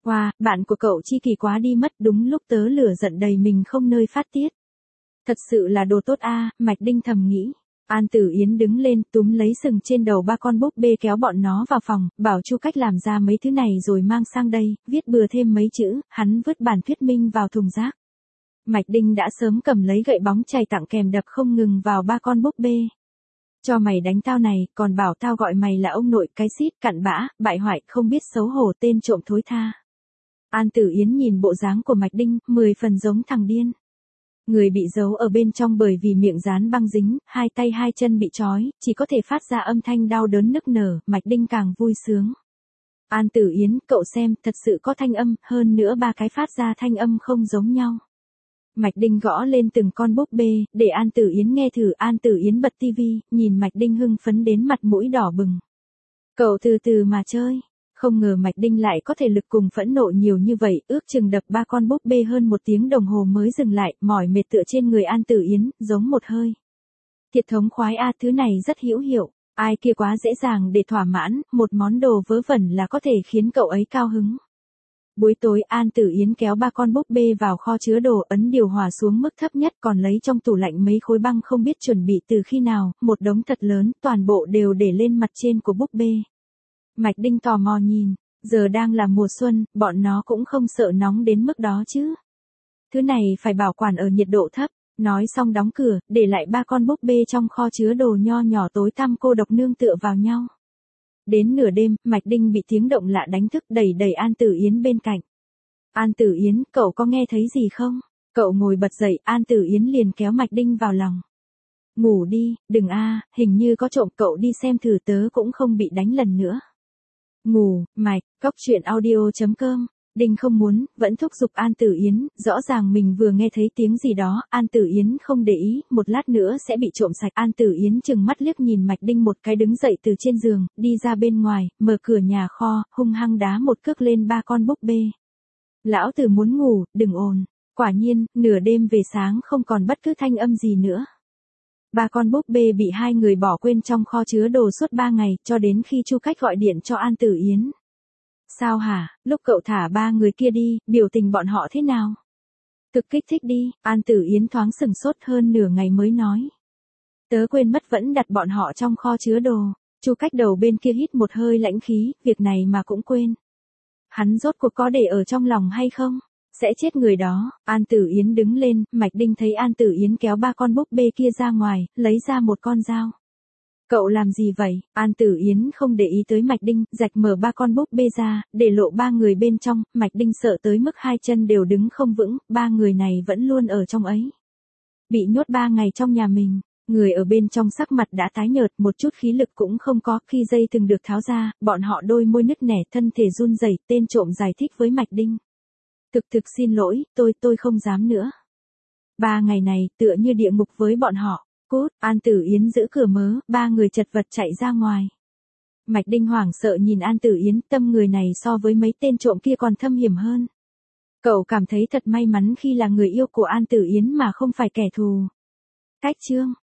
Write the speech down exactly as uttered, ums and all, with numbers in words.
Wow, bạn của cậu chi kỳ quá đi mất, đúng lúc tớ lửa giận đầy mình không nơi phát tiết. Thật sự là đồ tốt a, Mạch Đinh thầm nghĩ. An Tử Yến đứng lên túm lấy sừng trên đầu ba con búp bê kéo bọn nó vào phòng, bảo Chu cách làm ra mấy thứ này rồi mang sang đây, viết bừa thêm mấy chữ, hắn vứt bản thuyết minh vào thùng rác. Mạch Đinh đã sớm cầm lấy gậy bóng chày tặng kèm đập không ngừng vào ba con búp bê. Cho mày đánh tao này, còn bảo tao gọi mày là ông nội cái xít, cặn bã, bại hoại, không biết xấu hổ, tên trộm thối tha. An Tử Yến nhìn bộ dáng của Mạch Đinh, mười phần giống thằng điên. Người bị giấu ở bên trong bởi vì miệng dán băng dính, hai tay hai chân bị trói, chỉ có thể phát ra âm thanh đau đớn nức nở, Mạch Đinh càng vui sướng. An Tử Yến, cậu xem, thật sự có thanh âm, hơn nữa ba cái phát ra thanh âm không giống nhau. Mạch Đinh gõ lên từng con búp bê, để An Tử Yến nghe thử. An Tử Yến bật tivi, nhìn Mạch Đinh hưng phấn đến mặt mũi đỏ bừng. Cậu từ từ mà chơi. Không ngờ Mạch Đinh lại có thể lực cùng phẫn nộ nhiều như vậy, ước chừng đập ba con búp bê hơn một tiếng đồng hồ mới dừng lại, mỏi mệt tựa trên người An Tử Yến, giống một hơi. Thiệt thống khoái a, thứ này rất hữu hiệu, ai kia quá dễ dàng để thỏa mãn, một món đồ vớ vẩn là có thể khiến cậu ấy cao hứng. Buổi tối An Tử Yến kéo ba con búp bê vào kho chứa đồ, ấn điều hòa xuống mức thấp nhất, còn lấy trong tủ lạnh mấy khối băng không biết chuẩn bị từ khi nào, một đống thật lớn, toàn bộ đều để lên mặt trên của búp bê. Mạch Đinh tò mò nhìn, giờ đang là mùa xuân, bọn nó cũng không sợ nóng đến mức đó chứ. Thứ này phải bảo quản ở nhiệt độ thấp, nói xong đóng cửa, để lại ba con búp bê trong kho chứa đồ nho nhỏ tối tăm cô độc nương tựa vào nhau. Đến nửa đêm, Mạch Đinh bị tiếng động lạ đánh thức, đẩy đẩy An Tử Yến bên cạnh. An Tử Yến, cậu có nghe thấy gì không? Cậu ngồi bật dậy, An Tử Yến liền kéo Mạch Đinh vào lòng. Ngủ đi, đừng a, hình như có trộm, cậu đi xem thử, tớ cũng không bị đánh lần nữa. Ngủ, Mạch, cóc truyện audio chấm com. Đinh không muốn, vẫn thúc giục An Tử Yến, rõ ràng mình vừa nghe thấy tiếng gì đó, An Tử Yến không để ý, một lát nữa sẽ bị trộm sạch. An Tử Yến chừng mắt liếc nhìn Mạch Đinh một cái, đứng dậy từ trên giường, đi ra bên ngoài, mở cửa nhà kho, hung hăng đá một cước lên ba con búp bê. Lão tử muốn ngủ, đừng ồn. Quả nhiên, nửa đêm về sáng không còn bất cứ thanh âm gì nữa. Ba con búp bê bị hai người bỏ quên trong kho chứa đồ suốt ba ngày, cho đến khi Chu Cách gọi điện cho An Tử Yến. Sao hả, lúc cậu thả ba người kia đi, biểu tình bọn họ thế nào? Cực kích thích đi, An Tử Yến thoáng sừng sốt, hơn nửa ngày mới nói. Tớ quên mất vẫn đặt bọn họ trong kho chứa đồ. Chu Cách đầu bên kia hít một hơi lãnh khí, việc này mà cũng quên. Hắn rốt cuộc có để ở trong lòng hay không? Sẽ chết người đó. An Tử Yến đứng lên, Mạch Đinh thấy An Tử Yến kéo ba con búp bê kia ra ngoài, lấy ra một con dao. Cậu làm gì vậy? An Tử Yến không để ý tới Mạch Đinh, rạch mở ba con búp bê ra, để lộ ba người bên trong. Mạch Đinh sợ tới mức hai chân đều đứng không vững, ba người này vẫn luôn ở trong ấy. Bị nhốt ba ngày trong nhà mình, người ở bên trong sắc mặt đã tái nhợt, một chút khí lực cũng không có. Khi dây thừng được tháo ra, bọn họ đôi môi nứt nẻ, thân thể run rẩy. Tên trộm giải thích với Mạch Đinh. Thực thực xin lỗi, tôi tôi không dám nữa. Ba ngày này tựa như địa ngục với bọn họ. Cút, An Tử Yến giữ cửa mớ, ba người chật vật chạy ra ngoài. Mạch Đinh hoảng sợ nhìn An Tử Yến, tâm người này so với mấy tên trộm kia còn thâm hiểm hơn. Cậu cảm thấy thật may mắn khi là người yêu của An Tử Yến mà không phải kẻ thù. Cách chương.